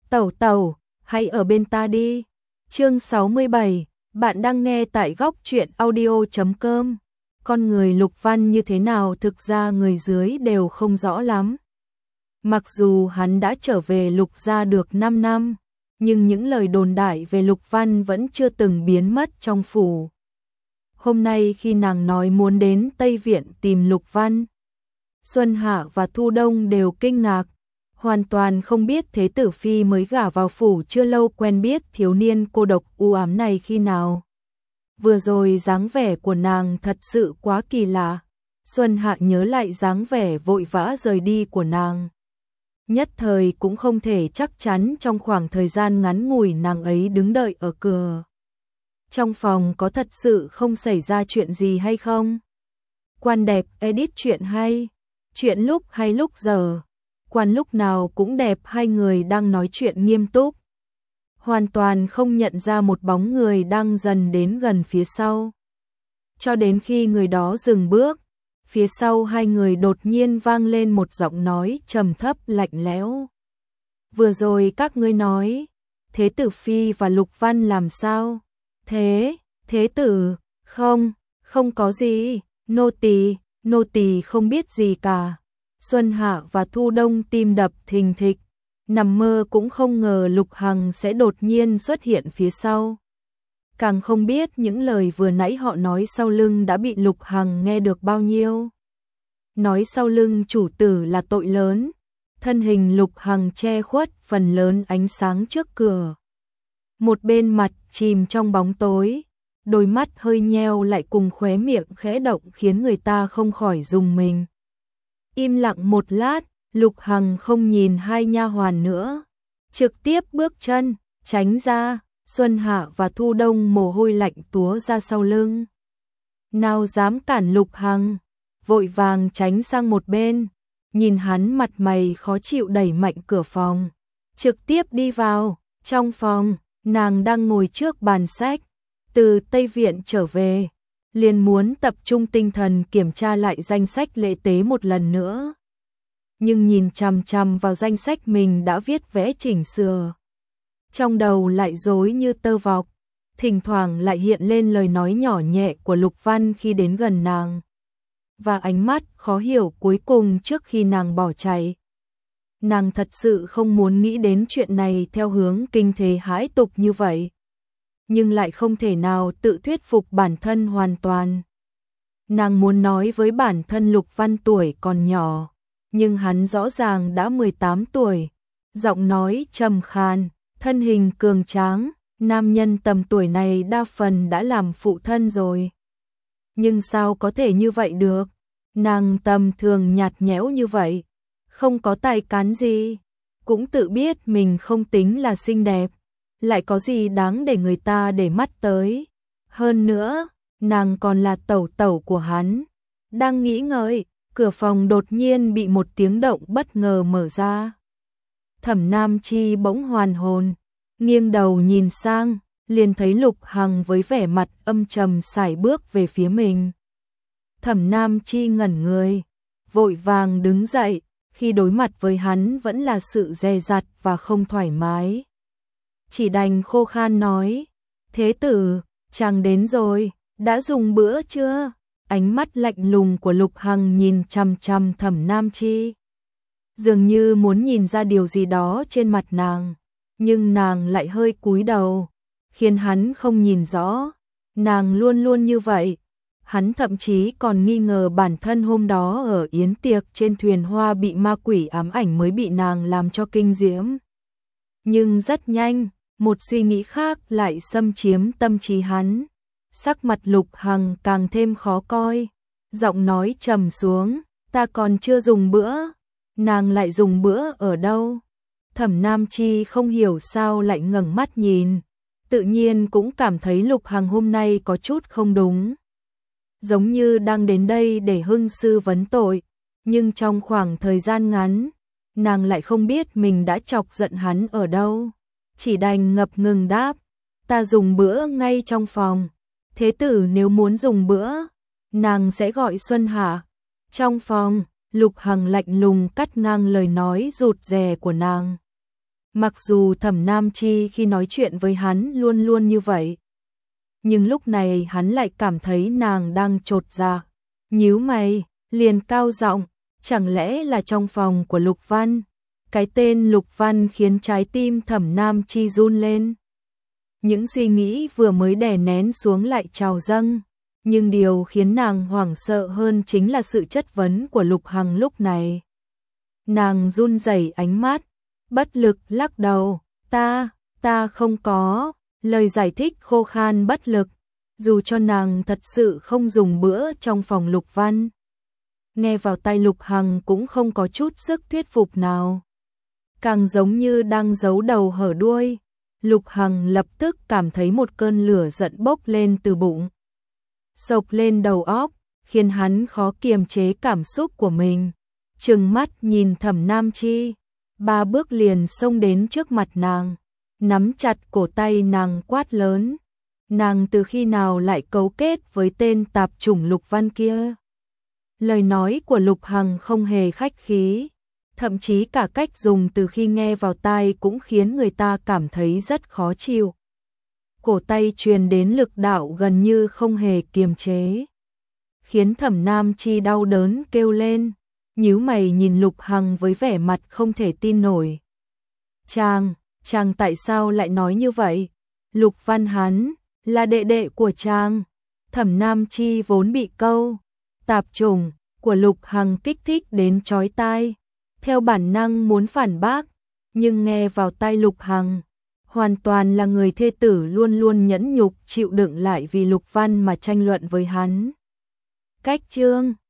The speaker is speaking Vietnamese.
Tẩu tẩu, hãy ở bên ta đi. Chương 67, bạn đang nghe tại góc truyện audio.com. Con người Lục Văn như thế nào thực ra người dưới đều không rõ lắm. Mặc dù hắn đã trở về Lục gia được 5 năm, nhưng những lời đồn đại về Lục Văn vẫn chưa từng biến mất trong phủ. Hôm nay khi nàng nói muốn đến Tây Viện tìm Lục Văn, Xuân Hạ và Thu Đông đều kinh ngạc, hoàn toàn không biết Thế tử phi mới gả vào phủ chưa lâu quen biết thiếu niên cô độc u ám này khi nào. Vừa rồi dáng vẻ của nàng thật sự quá kỳ lạ. Xuân Hạ nhớ lại dáng vẻ vội vã rời đi của nàng. Nhất thời cũng không thể chắc chắn trong khoảng thời gian ngắn ngủi nàng ấy đứng đợi ở cửa trong phòng có thật sự không xảy ra chuyện gì hay không. Quan đẹp edit chuyện hay, chuyện lúc hay lúc giờ, quan lúc nào cũng đẹp. Hai người đang nói chuyện nghiêm túc, hoàn toàn không nhận ra một bóng người đang dần đến gần phía sau. Cho đến khi người đó dừng bước, phía sau hai người đột nhiên vang lên một giọng nói trầm thấp lạnh lẽo. Vừa rồi các ngươi nói, Thế tử phi và Lục Văn làm sao? Thế tử, không có gì, nô tỳ không biết gì cả. Xuân Hạ và Thu Đông tim đập thình thịch, nằm mơ cũng không ngờ Lục Hằng sẽ đột nhiên xuất hiện phía sau. Càng không biết những lời vừa nãy họ nói sau lưng đã bị Lục Hằng nghe được bao nhiêu. Nói sau lưng chủ tử là tội lớn, thân hình Lục Hằng che khuất phần lớn ánh sáng trước cửa. Một bên mặt chìm trong bóng tối, đôi mắt hơi nheo lại cùng khóe miệng khẽ động khiến người ta không khỏi rùng mình. Im lặng một lát, Lục Hằng không nhìn hai nha hoàn nữa, trực tiếp bước chân, tránh ra. Xuân Hạ và Thu Đông mồ hôi lạnh túa ra sau lưng. Nào dám cản Lục Hằng, vội vàng tránh sang một bên, nhìn hắn mặt mày khó chịu đẩy mạnh cửa phòng, trực tiếp đi vào. Trong phòng, nàng đang ngồi trước bàn sách, từ Tây Viện trở về, liền muốn tập trung tinh thần kiểm tra lại danh sách lễ tế một lần nữa. Nhưng nhìn chằm chằm vào danh sách mình đã viết vẽ chỉnh sửa, trong đầu lại rối như tơ vọc, thỉnh thoảng lại hiện lên lời nói nhỏ nhẹ của Lục Văn khi đến gần nàng, và ánh mắt khó hiểu cuối cùng trước khi nàng bỏ chạy. Nàng thật sự không muốn nghĩ đến chuyện này theo hướng kinh thế hãi tục như vậy, nhưng lại không thể nào tự thuyết phục bản thân hoàn toàn. Nàng muốn nói với bản thân Lục Văn tuổi còn nhỏ, nhưng hắn rõ ràng đã 18 tuổi, giọng nói trầm khan, thân hình cường tráng, nam nhân tầm tuổi này đa phần đã làm phụ thân rồi. Nhưng sao có thể như vậy được? Nàng tầm thường nhạt nhẽo như vậy, không có tài cán gì, cũng tự biết mình không tính là xinh đẹp, lại có gì đáng để người ta để mắt tới. Hơn nữa, nàng còn là tẩu tẩu của hắn. Đang nghĩ ngợi, cửa phòng đột nhiên bị một tiếng động bất ngờ mở ra. Thẩm Nam Chi bỗng hoàn hồn, nghiêng đầu nhìn sang, liền thấy Lục Hằng với vẻ mặt âm trầm sải bước về phía mình. Thẩm Nam Chi ngẩn người, vội vàng đứng dậy, khi đối mặt với hắn vẫn là sự dè dặt và không thoải mái. Chỉ đành khô khan nói, thế tử, chàng đến rồi, đã dùng bữa chưa? Ánh mắt lạnh lùng của Lục Hằng nhìn chằm chằm Thẩm Nam Chi, dường như muốn nhìn ra điều gì đó trên mặt nàng, nhưng nàng lại hơi cúi đầu, khiến hắn không nhìn rõ. Nàng luôn luôn như vậy. Hắn thậm chí còn nghi ngờ bản thân hôm đó ở yến tiệc trên thuyền hoa bị ma quỷ ám ảnh mới bị nàng làm cho kinh diễm. Nhưng rất nhanh, một suy nghĩ khác lại xâm chiếm tâm trí hắn. Sắc mặt Lục Hằng càng thêm khó coi, giọng nói trầm xuống, ta còn chưa dùng bữa. Nàng lại dùng bữa ở đâu? Thẩm Nam Chi không hiểu sao lại ngẩng mắt nhìn, tự nhiên cũng cảm thấy Lục Hằng hôm nay có chút không đúng. Giống như đang đến đây để hưng sư vấn tội, nhưng trong khoảng thời gian ngắn, nàng lại không biết mình đã chọc giận hắn ở đâu. Chỉ đành ngập ngừng đáp, ta dùng bữa ngay trong phòng. Thế tử nếu muốn dùng bữa, nàng sẽ gọi Xuân Hạ. Trong phòng, Lục Hằng lạnh lùng cắt ngang lời nói rụt rè của nàng. Mặc dù Thẩm Nam Chi khi nói chuyện với hắn luôn luôn như vậy, nhưng lúc này hắn lại cảm thấy nàng đang chột dạ. Nhíu mày, liền cao giọng, chẳng lẽ là trong phòng của Lục Văn? Cái tên Lục Văn khiến trái tim Thẩm Nam Chi run lên. Những suy nghĩ vừa mới đè nén xuống lại trào dâng, nhưng điều khiến nàng hoảng sợ hơn chính là sự chất vấn của Lục Hằng lúc này. Nàng run rẩy ánh mắt, bất lực lắc đầu, ta không có, lời giải thích khô khan bất lực, dù cho nàng thật sự không dùng bữa trong phòng Lục Văn. Nghe vào tai Lục Hằng cũng không có chút sức thuyết phục nào. Càng giống như đang giấu đầu hở đuôi. Lục Hằng lập tức cảm thấy một cơn lửa giận bốc lên từ bụng, xộc lên đầu óc, khiến hắn khó kiềm chế cảm xúc của mình. Trừng mắt nhìn Thẩm Nam Chi, 3 bước liền xông đến trước mặt nàng, nắm chặt cổ tay nàng quát lớn. Nàng từ khi nào lại cấu kết với tên tạp chủng Lục Văn kia? Lời nói của Lục Hằng không hề khách khí, thậm chí cả cách dùng từ khi nghe vào tai cũng khiến người ta cảm thấy rất khó chịu. Cổ tay truyền đến lực đạo gần như không hề kiềm chế, khiến Thẩm Nam Chi đau đớn kêu lên, nhíu mày nhìn Lục Hằng với vẻ mặt không thể tin nổi. Chàng tại sao lại nói như vậy? Lục Văn hắn là đệ đệ của chàng. Thẩm Nam Chi vốn bị câu tạp chủng của Lục Hằng kích thích đến chói tai, theo bản năng muốn phản bác, nhưng nghe vào tai Lục Hằng, hoàn toàn là người thê tử luôn luôn nhẫn nhục chịu đựng lại vì Lục Văn mà tranh luận với hắn. Cách chương